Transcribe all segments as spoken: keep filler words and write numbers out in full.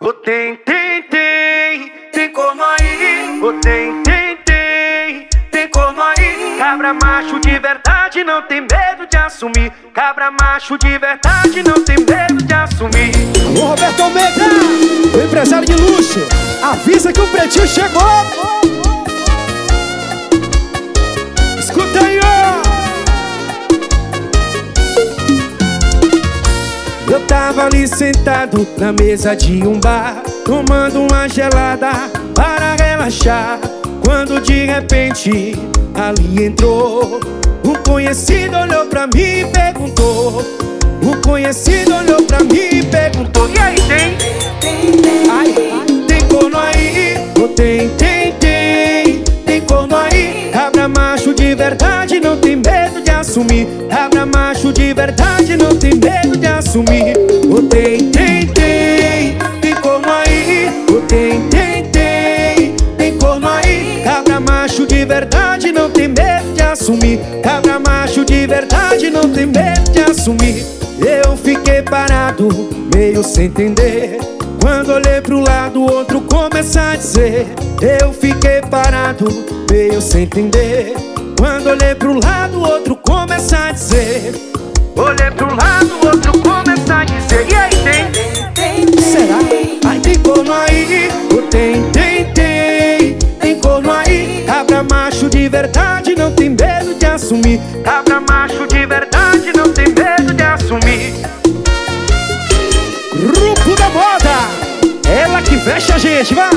Ô tem, tem, tem, tem corno aí. Ô tem, tem, tem, tem corno aí. Cabra macho de verdade não tem medo de assumir. Cabra macho de verdade não tem medo de assumir. Alô, Roberto Almeida, o empresário de luxo, avisa que o pretinho chegou. Escuta aí, ó. Eu tava ali sentado na mesa de um bar, tomando uma gelada para relaxar, quando de repente ali entrou um conhecido, olhou pra mim e perguntou. O conhecido olhou pra mim e perguntou: E aí, tem? Ai, tem corno aí? Ou tem, tem, tem Tem corno aí? Cabra macho de verdade não tem medo de assumir. Cabra macho de verdade não tem medo de assumir. Ou tem, tem, tem Tem corno aí? Ou tem, tem, tem Tem corno aí? Cabra macho de verdade não tem medo de assumir. Cabra macho de verdade não tem medo de assumir. Eu fiquei parado, meio sem entender, quando olhei pro lado, o outro começa a dizer. Eu fiquei parado, meio sem entender, quando olhei pro lado, o outro começa a dizer. Olhei pro lado, o outro começa a dizer: E aí, tem? Será? Ai, tem corno aí? Ou tem, tem, tem Tem corno aí? Cabra macho de verdade não tem medo de assumir. Cabra macho de verdade não tem medo de assumir. Grupo da Moda, ela que fecha a gente, vai!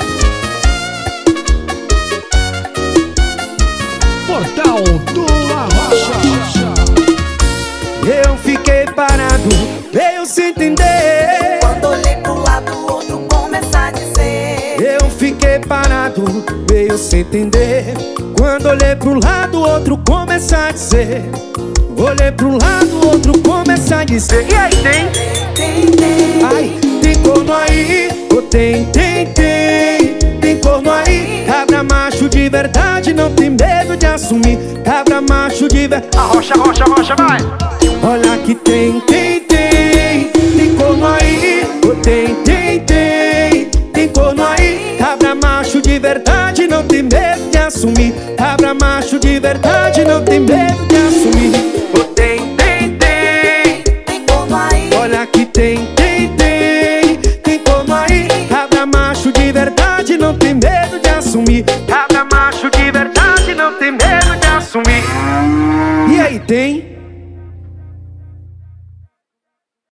Portal do Arrocha. Eu fiquei parado, meio sem entender, quando olhei pro lado, o outro começa a dizer. eu fiquei parado, meio sem entender, quando olhei pro lado, o outro começa a dizer. Olhei pro lado, o outro começa a dizer: E aí, tem? Tem, tem, Ai, tem corno aí? Ou tem, tem, tem Tem corno aí? Cabra macho de verdade não tem medo de assumir. Cabra macho de verdade. Arrocha, arrocha, arrocha, vai! Olha que tem, tem, tem Tem corno aí? Ou tem, tem, tem Tem corno aí? Cabra macho de verdade não tem medo de assumir. Cabra macho de verdade não tem medo de assumir. Ô tem, tem, tem, tem corno aí. Olha que tem,